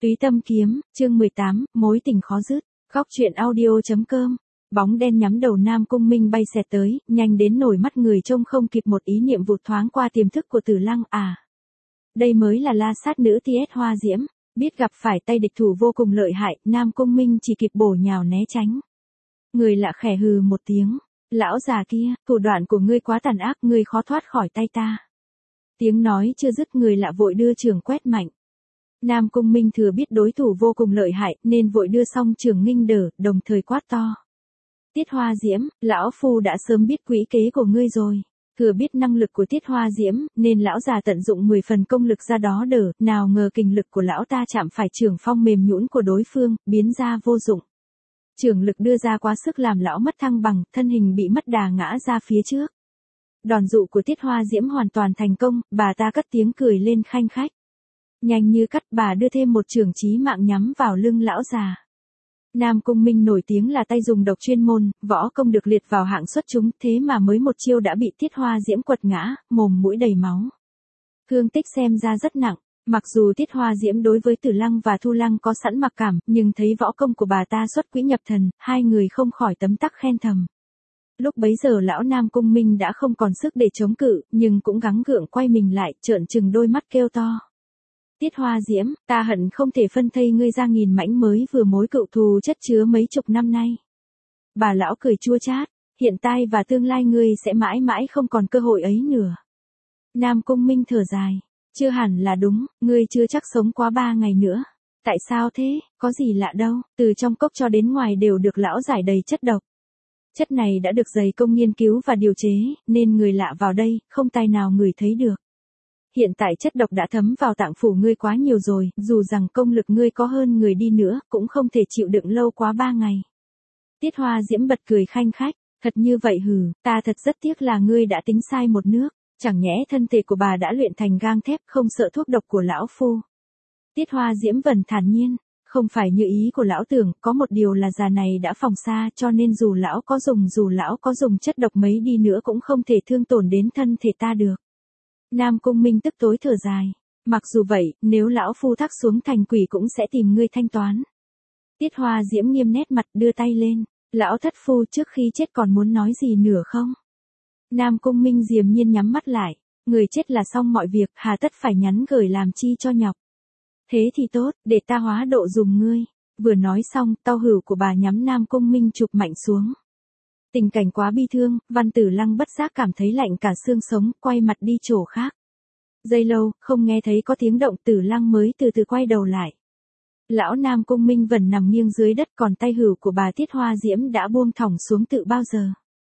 Túy Tâm Kiếm, chương 18, mối tình khó dứt. Góc truyện audio.com. Bóng đen nhắm đầu Nam Cung Minh bay xẹt tới, nhanh đến nổi mắt người trông không kịp, một ý niệm vụt thoáng qua tiềm thức của Tử Lăng. À, đây mới là la sát nữ TS Hoa Diễm. Biết gặp phải tay địch thủ vô cùng lợi hại, Nam Cung Minh chỉ kịp bổ nhào né tránh. Người lạ khẽ hừ một tiếng, lão già kia, thủ đoạn của ngươi quá tàn ác, ngươi khó thoát khỏi tay ta. Tiếng nói chưa dứt, người lạ vội đưa trường quét mạnh. Nam Cung Minh thừa biết đối thủ vô cùng lợi hại, nên vội đưa xong trường nghênh đỡ, đồng thời quát to. Tiết Hoa Diễm, lão phu đã sớm biết quỹ kế của ngươi rồi. Thừa biết năng lực của Tiết Hoa Diễm, nên lão già tận dụng 10 phần công lực ra đó đỡ, nào ngờ kình lực của lão ta chạm phải trường phong mềm nhũn của đối phương, biến ra vô dụng. Trường lực đưa ra quá sức làm lão mất thăng bằng, thân hình bị mất đà ngã ra phía trước. Đòn dụ của Tiết Hoa Diễm hoàn toàn thành công, bà ta cất tiếng cười lên khanh khách. Nhanh như cắt, bà đưa thêm một trường chí mạng nhắm vào lưng lão già. Nam Cung Minh nổi tiếng là tay dùng độc chuyên môn, võ công được liệt vào hạng xuất chúng, thế mà mới một chiêu đã bị Tiết Hoa Diễm quật ngã, mồm mũi đầy máu. Thương tích xem ra rất nặng, mặc dù Tiết Hoa Diễm đối với Tử Lăng và Thu Lăng có sẵn mặc cảm, nhưng thấy võ công của bà ta xuất quỹ nhập thần, hai người không khỏi tấm tắc khen thầm. Lúc bấy giờ lão Nam Cung Minh đã không còn sức để chống cự, nhưng cũng gắng gượng quay mình lại, trợn trừng đôi mắt kêu to. Tiết Hoa Diễm, ta hận không thể phân thây ngươi ra nghìn mảnh, mới vừa mối cựu thù chất chứa mấy chục năm nay. Bà lão cười chua chát, hiện tại và tương lai ngươi sẽ mãi mãi không còn cơ hội ấy nữa. Nam Cung Minh thở dài, chưa hẳn là đúng, ngươi chưa chắc sống quá 3 ngày nữa. Tại sao thế, có gì lạ đâu, từ trong cốc cho đến ngoài đều được lão giải đầy chất độc. Chất này đã được dày công nghiên cứu và điều chế, nên người lạ vào đây, không tài nào người thấy được. Hiện tại chất độc đã thấm vào tạng phủ ngươi quá nhiều rồi, dù rằng công lực ngươi có hơn người đi nữa, cũng không thể chịu đựng lâu quá 3 ngày. Tiết Hoa Diễm bật cười khanh khách, thật như vậy hừ, ta thật rất tiếc là ngươi đã tính sai một nước, chẳng nhẽ thân thể của bà đã luyện thành gang thép, không sợ thuốc độc của lão phu. Tiết Hoa Diễm vần thản nhiên, không phải như ý của lão tưởng, có một điều là già này đã phòng xa, cho nên dù lão có dùng chất độc mấy đi nữa cũng không thể thương tổn đến thân thể ta được. Nam Cung Minh tức tối thở dài, mặc dù vậy, nếu lão phu thác xuống thành quỷ cũng sẽ tìm ngươi thanh toán. Tiết Hoa Diễm nghiêm nét mặt, đưa tay lên, lão thất phu trước khi chết còn muốn nói gì nữa không? Nam Cung Minh điềm nhiên nhắm mắt lại, người chết là xong mọi việc, hà tất phải nhắn gửi làm chi cho nhọc. Thế thì tốt, để ta hóa độ dùng ngươi. Vừa nói xong, tau hửu của bà nhắm Nam Cung Minh chụp mạnh xuống. Tình cảnh quá bi thương, Văn Tử Lăng bất giác cảm thấy lạnh cả xương sống, quay mặt đi chỗ khác. Giây lâu, không nghe thấy có tiếng động, Tử Lăng mới từ từ quay đầu lại. Lão Nam Cung Minh vẫn nằm nghiêng dưới đất, còn tay hửu của bà Tiết Hoa Diễm đã buông thõng xuống từ bao giờ.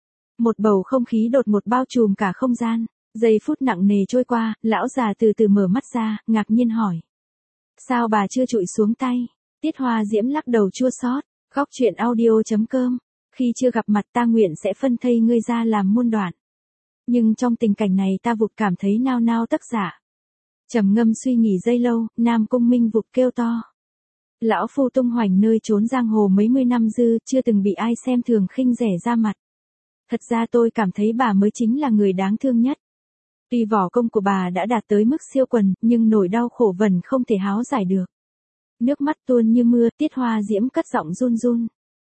Một bầu không khí đột ngột bao trùm cả không gian. Giây phút nặng nề trôi qua, lão già từ từ mở mắt ra, ngạc nhiên hỏi. Sao bà chưa trụi xuống tay? Tiết Hoa Diễm lắc đầu chua xót. Góc truyện audio.com. Khi chưa gặp mặt ta nguyện sẽ phân thây ngươi ra làm muôn đoạn. Nhưng trong tình cảnh này ta vụt cảm thấy nao nao tất dạ. Trầm ngâm suy nghĩ giây lâu, Nam Cung Minh vụt kêu to. Lão phu tung hoành nơi trốn giang hồ mấy mươi năm dư, chưa từng bị ai xem thường khinh rẻ ra mặt. Thật ra tôi cảm thấy bà mới chính là người đáng thương nhất. Tuy võ công của bà đã đạt tới mức siêu quần, nhưng nỗi đau khổ vẫn không thể háo giải được. Nước mắt tuôn như mưa, Tiết Hoa Diễm cất giọng run run.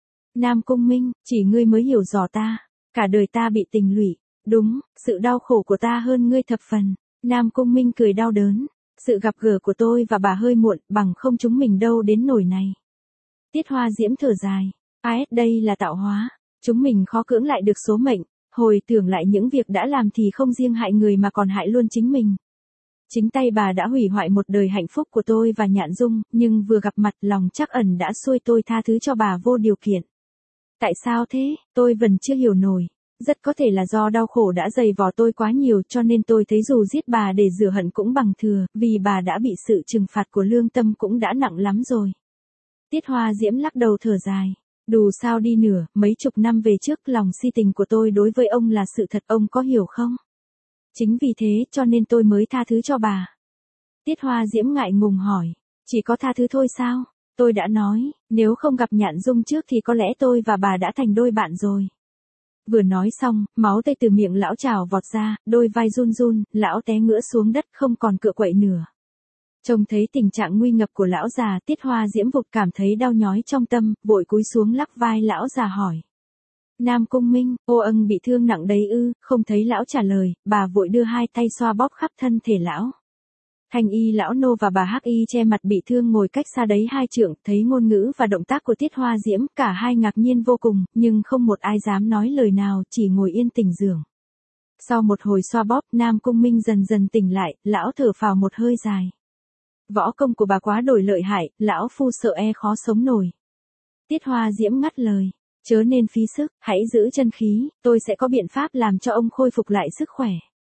Nam Cung Minh, chỉ ngươi mới hiểu rõ ta. Cả đời ta bị tình lụy. Đúng, sự đau khổ của ta hơn ngươi thập phần. Nam Cung Minh cười đau đớn. Sự gặp gỡ của tôi và bà hơi muộn, bằng không chúng mình đâu đến nổi này. Tiết Hoa Diễm thở dài. Đây là tạo hóa. Chúng mình khó cưỡng lại được số mệnh. Hồi tưởng lại những việc đã làm thì không riêng hại người mà còn hại luôn chính mình. Chính tay bà đã hủy hoại một đời hạnh phúc của tôi và Nhạn Dung, nhưng vừa gặp mặt lòng trắc ẩn đã xuôi tôi tha thứ cho bà vô điều kiện. Tại sao thế, tôi vẫn chưa hiểu nổi. Rất có thể là do đau khổ đã dày vò tôi quá nhiều, cho nên tôi thấy dù giết bà để rửa hận cũng bằng thừa, vì bà đã bị sự trừng phạt của lương tâm cũng đã nặng lắm rồi. Tiết Hoa Diễm lắc đầu thở dài. Dù sao đi nữa, mấy chục năm về trước lòng si tình của tôi đối với ông là sự thật, ông có hiểu không? Chính vì thế cho nên tôi mới tha thứ cho bà. Tiết Hoa Diễm ngại ngùng hỏi, chỉ có tha thứ thôi sao? Tôi đã nói, nếu không gặp Nhạn Dung trước thì có lẽ tôi và bà đã thành đôi bạn rồi. Vừa nói xong, máu tươi từ miệng lão trào vọt ra, đôi vai run run, lão té ngửa xuống đất không còn cựa quậy nữa. Trông thấy tình trạng nguy ngập của lão già, Tiết Hoa Diễm vụt cảm thấy đau nhói trong tâm, vội cúi xuống lắc vai lão già hỏi. Nam Cung Minh, ô ân bị thương nặng đấy ư? Không thấy lão trả lời, bà vội đưa hai tay xoa bóp khắp thân thể lão. Thanh y lão nô và bà Hắc y che mặt bị thương ngồi cách xa đấy 2 trượng, thấy ngôn ngữ và động tác của Tiết Hoa Diễm, cả hai ngạc nhiên vô cùng, nhưng không một ai dám nói lời nào, chỉ ngồi yên tĩnh giường. Sau một hồi xoa bóp, Nam Cung Minh dần dần tỉnh lại, lão thở phào một hơi dài. Võ công của bà quá đổi lợi hại, lão phu sợ khó sống nổi. Tiết Hoa Diễm ngắt lời. Chớ nên phí sức, hãy giữ chân khí, tôi sẽ có biện pháp làm cho ông khôi phục lại sức khỏe.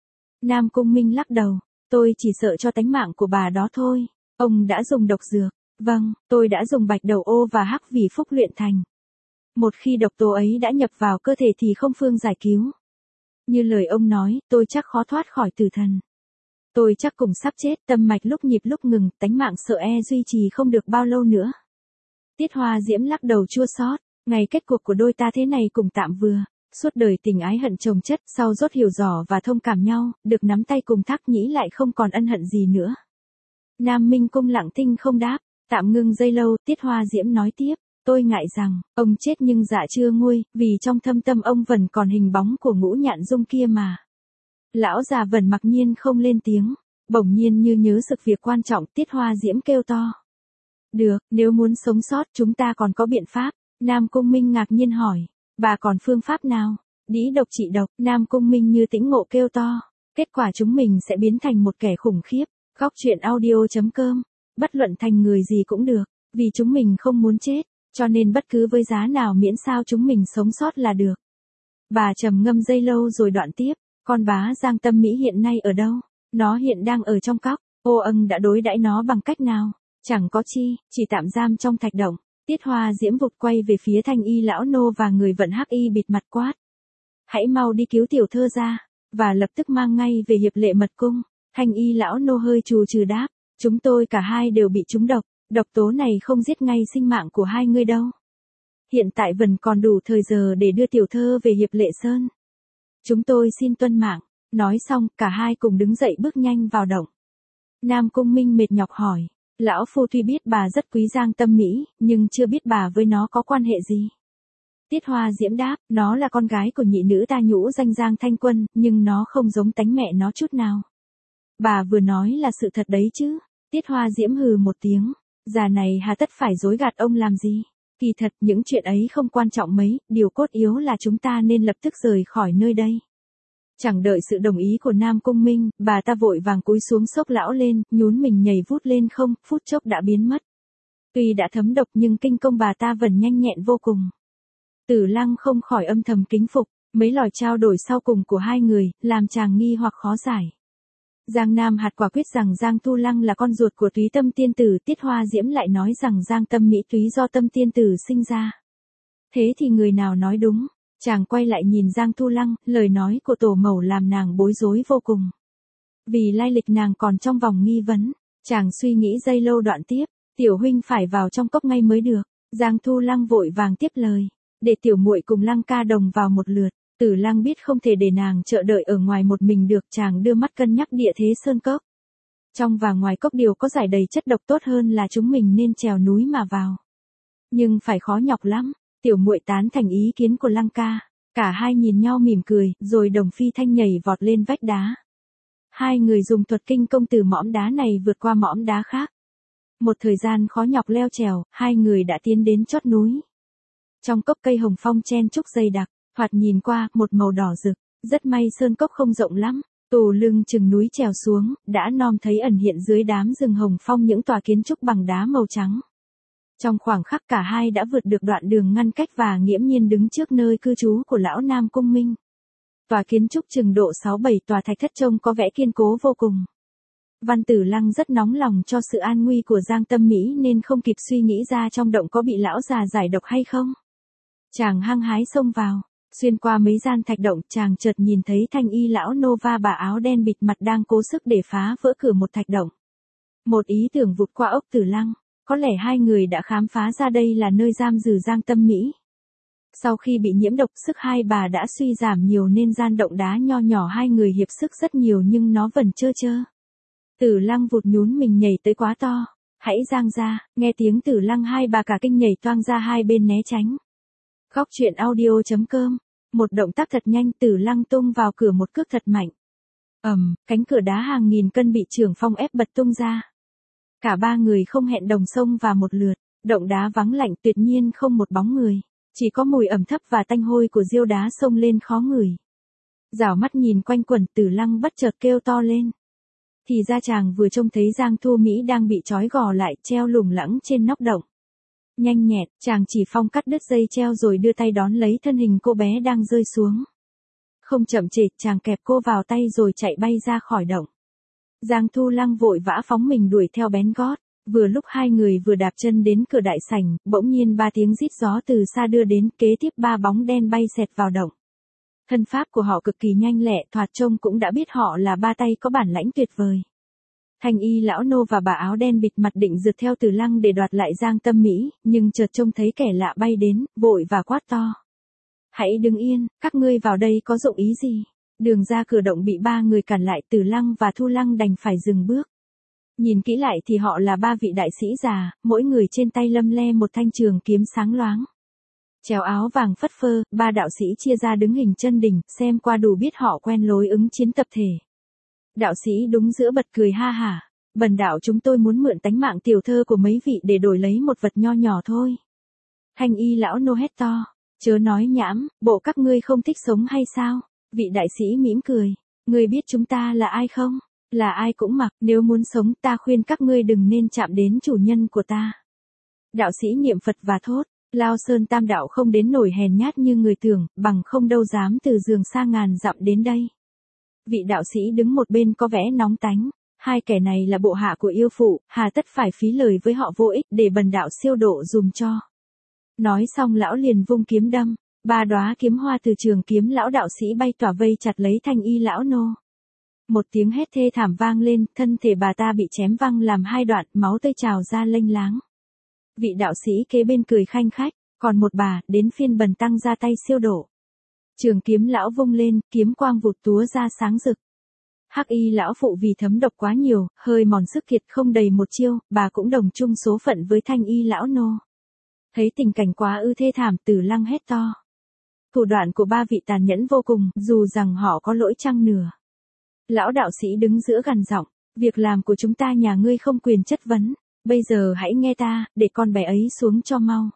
Nam Cung Minh lắc đầu, tôi chỉ sợ cho tánh mạng của bà đó thôi. Ông đã dùng độc dược. Vâng, tôi đã dùng bạch đầu ô và hắc vì phúc luyện thành. Một khi độc tố ấy đã nhập vào cơ thể thì không phương giải cứu. Như lời ông nói, tôi chắc khó thoát khỏi tử thần. Tôi chắc cùng sắp chết, tâm mạch lúc nhịp lúc ngừng, tánh mạng sợ duy trì không được bao lâu nữa. Tiết Hoa Diễm lắc đầu chua xót. Ngày kết cuộc của đôi ta thế này cùng tạm vừa, suốt đời tình ái hận chồng chất, sau rốt hiểu rõ và thông cảm nhau, được nắm tay cùng Thác Nhĩ lại không còn ân hận gì nữa. Nam Minh Cung lặng thinh không đáp, tạm ngưng giây lâu, Tiết Hoa Diễm nói tiếp, tôi ngại rằng, ông chết nhưng dạ chưa nguôi, vì trong thâm tâm ông vẫn còn hình bóng của Ngũ Nhạn Dung kia mà. Lão già vẫn mặc nhiên không lên tiếng, bỗng nhiên như nhớ sực việc quan trọng, Tiết Hoa Diễm kêu to. Được, nếu muốn sống sót chúng ta còn có biện pháp. Nam Cung Minh ngạc nhiên hỏi, bà còn phương pháp nào? Đĩ độc trị độc, Nam Cung Minh như tĩnh ngộ kêu to, kết quả chúng mình sẽ biến thành một kẻ khủng khiếp. Góc truyện audio.com, bất luận thành người gì cũng được, vì chúng mình không muốn chết, cho nên bất cứ với giá nào miễn sao chúng mình sống sót là được. Bà trầm ngâm giây lâu rồi đoạn tiếp, con bá Giang Tâm Mỹ hiện nay ở đâu? Nó hiện đang ở trong cóc, ô ân đã đối đãi nó bằng cách nào? Chẳng có chi, chỉ tạm giam trong thạch động. Tiết Hoa Diễm vụt quay về phía thanh y lão nô và người vận hắc y bịt mặt quát. Hãy mau đi cứu tiểu thơ ra, và lập tức mang ngay về hiệp lệ mật cung. Thanh y lão nô hơi trù trừ đáp, chúng tôi cả hai đều bị trúng độc, độc tố này không giết ngay sinh mạng của hai người đâu. Hiện tại vẫn còn đủ thời giờ để đưa tiểu thơ về hiệp lệ sơn. Chúng tôi xin tuân mạng, nói xong cả hai cùng đứng dậy bước nhanh vào động. Nam Cung Minh mệt nhọc hỏi. Lão phu tuy biết bà rất quý Giang Tâm Mỹ, nhưng chưa biết bà với nó có quan hệ gì. Tiết Hoa Diễm đáp, nó là con gái của nhị nữ ta nhũ danh Giang Thanh Quân, nhưng nó không giống tánh mẹ nó chút nào. Bà vừa nói là sự thật đấy chứ. Tiết Hoa Diễm hừ một tiếng, già này hà tất phải dối gạt ông làm gì. Kỳ thật những chuyện ấy không quan trọng mấy, điều cốt yếu là chúng ta nên lập tức rời khỏi nơi đây. Chẳng đợi sự đồng ý của Nam Cung Minh, bà ta vội vàng cúi xuống xốc lão lên, nhún mình nhảy vút lên không, phút chốc đã biến mất. Tuy đã thấm độc nhưng kinh công bà ta vẫn nhanh nhẹn vô cùng. Tử Lăng không khỏi âm thầm kính phục, mấy lời trao đổi sau cùng của hai người, làm chàng nghi hoặc khó giải. Giang Nam Hạt quả quyết rằng Giang Thu Lăng là con ruột của Túy Tâm Tiên Tử, Tiết Hoa Diễm lại nói rằng Giang Tâm Mỹ Túy do Tâm Tiên Tử sinh ra. Thế thì người nào nói đúng? Chàng quay lại nhìn Giang Thu Lăng, lời nói của tổ mẫu làm nàng bối rối vô cùng. Vì lai lịch nàng còn trong vòng nghi vấn, chàng suy nghĩ giây lâu đoạn tiếp, tiểu huynh phải vào trong cốc ngay mới được. Giang Thu Lăng vội vàng tiếp lời, để tiểu muội cùng Lăng ca đồng vào một lượt. Tử Lăng biết không thể để nàng chờ đợi ở ngoài một mình được, chàng đưa mắt cân nhắc địa thế sơn cốc. Trong và ngoài cốc đều có giải đầy chất độc, tốt hơn là chúng mình nên trèo núi mà vào. Nhưng phải khó nhọc lắm. Tiểu muội tán thành ý kiến của Lăng ca, cả hai nhìn nhau mỉm cười, rồi đồng phi thanh nhảy vọt lên vách đá. Hai người dùng thuật kinh công từ mỏm đá này vượt qua mỏm đá khác. Một thời gian khó nhọc leo trèo, hai người đã tiến đến chót núi. Trong cốc cây hồng phong chen trúc dày đặc, thoạt nhìn qua, một màu đỏ rực, rất may sơn cốc không rộng lắm, tù lưng chừng núi trèo xuống, đã nom thấy ẩn hiện dưới đám rừng hồng phong những tòa kiến trúc bằng đá màu trắng. Trong khoảng khắc cả hai đã vượt được đoạn đường ngăn cách và nghiễm nhiên đứng trước nơi cư trú của lão Nam Cung Minh. Tòa kiến trúc chừng độ 6-7 tòa thạch thất trông có vẻ kiên cố vô cùng. Văn Tử Lăng rất nóng lòng cho sự an nguy của Giang Tâm Mỹ nên không kịp suy nghĩ ra trong động có bị lão già giải độc hay không. Chàng hăng hái xông vào, xuyên qua mấy gian thạch động, chàng chợt nhìn thấy thanh y lão nô và bà áo đen bịt mặt đang cố sức để phá vỡ cửa một thạch động. Một ý tưởng vụt qua óc Tử Lăng. Có lẽ hai người đã khám phá ra đây là nơi giam giữ Giang Tâm Mỹ. Sau khi bị nhiễm độc, sức hai bà đã suy giảm nhiều nên gian động đá nho nhỏ hai người hiệp sức rất nhiều nhưng nó vẫn trơ trơ. Tử Lăng vụt nhún mình nhảy tới quá to. Hãy giang ra, nghe tiếng Tử Lăng hai bà cả kinh nhảy toang ra hai bên né tránh. Góc truyện audio.com. Một động tác thật nhanh, Tử Lăng tung vào cửa một cước thật mạnh. Cánh cửa đá hàng nghìn cân bị Trưởng Phong ép bật tung ra. Cả ba người không hẹn đồng xông vào một lượt, động đá vắng lạnh tuyệt nhiên không một bóng người, chỉ có mùi ẩm thấp và tanh hôi của diêu đá xông lên khó ngửi. Rảo mắt nhìn quanh quẩn, Tử Lăng bất chợt kêu to lên. Thì ra chàng vừa trông thấy Giang Thu Mỹ đang bị trói gò lại treo lủng lẳng trên nóc động. Nhanh nhẹn, chàng chỉ phong cắt đứt dây treo rồi đưa tay đón lấy thân hình cô bé đang rơi xuống. Không chậm trễ, chàng kẹp cô vào tay rồi chạy bay ra khỏi động. Giang Thu Lăng vội vã phóng mình đuổi theo bén gót. Vừa lúc hai người vừa đạp chân đến cửa đại sảnh, bỗng nhiên ba tiếng rít gió từ xa đưa đến, kế tiếp ba bóng đen bay xẹt vào động. Thân pháp của họ cực kỳ nhanh lẹ, thoạt trông cũng đã biết họ là ba tay có bản lãnh tuyệt vời. Thanh y lão nô và bà áo đen bịt mặt định rượt theo Tử Lăng để đoạt lại Giang Tâm Mỹ, nhưng chợt trông thấy kẻ lạ bay đến, vội và quát to. Hãy đứng yên, các ngươi vào đây có dụng ý gì? Đường ra cửa động bị ba người cản lại, Tử Lăng và Thu Lăng đành phải dừng bước. Nhìn kỹ lại thì họ là ba vị đại sĩ già, mỗi người trên tay lăm le một thanh trường kiếm sáng loáng. Chéo áo vàng phất phơ, ba đạo sĩ chia ra đứng hình chân đỉnh, xem qua đủ biết họ quen lối ứng chiến tập thể. Đạo sĩ đúng giữa bật cười ha hả. Bần đạo chúng tôi muốn mượn tánh mạng tiểu thơ của mấy vị để đổi lấy một vật nho nhỏ thôi. Thanh y lão nô hét to. Chớ nói nhảm, bộ các ngươi không thích sống hay sao? Vị đại sĩ mỉm cười. Ngươi biết chúng ta là ai không? Là ai cũng mặc, nếu muốn sống ta khuyên các ngươi đừng nên chạm đến chủ nhân của ta. Đạo sĩ niệm Phật và thốt. Lao Sơn Tam Đạo không đến nổi hèn nhát như người tưởng, bằng không đâu dám từ giường xa ngàn dặm đến đây. Vị đạo sĩ đứng một bên có vẻ nóng tánh. Hai kẻ này là bộ hạ của yêu phụ, hà tất phải phí lời với họ vô ích, để bần đạo siêu độ dùm cho. Nói xong lão liền vung kiếm đâm. Ba đóa kiếm hoa từ trường kiếm lão đạo sĩ bay tỏa vây chặt lấy thanh y lão nô. Một tiếng hét thê thảm vang lên, thân thể bà ta bị chém văng làm hai đoạn, máu tươi trào ra lênh láng. Vị đạo sĩ kế bên cười khanh khách, còn một bà, đến phiên bần tăng ra tay siêu độ. Trường kiếm lão vung lên, kiếm quang vụt túa ra sáng rực. Hắc y lão phụ vì thấm độc quá nhiều, hơi mòn sức kiệt không đầy một chiêu, bà cũng đồng chung số phận với thanh y lão nô. Thấy tình cảnh quá ư thê thảm, Tử Lăng hét to. Thủ đoạn của ba vị tàn nhẫn vô cùng, dù rằng họ có lỗi chăng nửa. Lão đạo sĩ đứng giữa gằn giọng, việc làm của chúng ta nhà ngươi không quyền chất vấn, bây giờ hãy nghe ta, để con bé ấy xuống cho mau.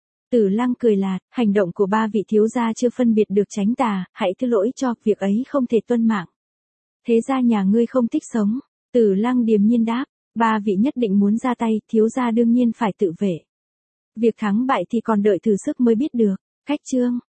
Tử Lăng cười lạt, hành động của ba vị thiếu gia chưa phân biệt được tránh tà, hãy thứ lỗi cho, việc ấy không thể tuân mạng. Thế ra nhà ngươi không thích sống. Tử Lăng điềm nhiên đáp, ba vị nhất định muốn ra tay, thiếu gia đương nhiên phải tự vệ. Việc thắng bại thì còn đợi thử sức mới biết được. Cách chương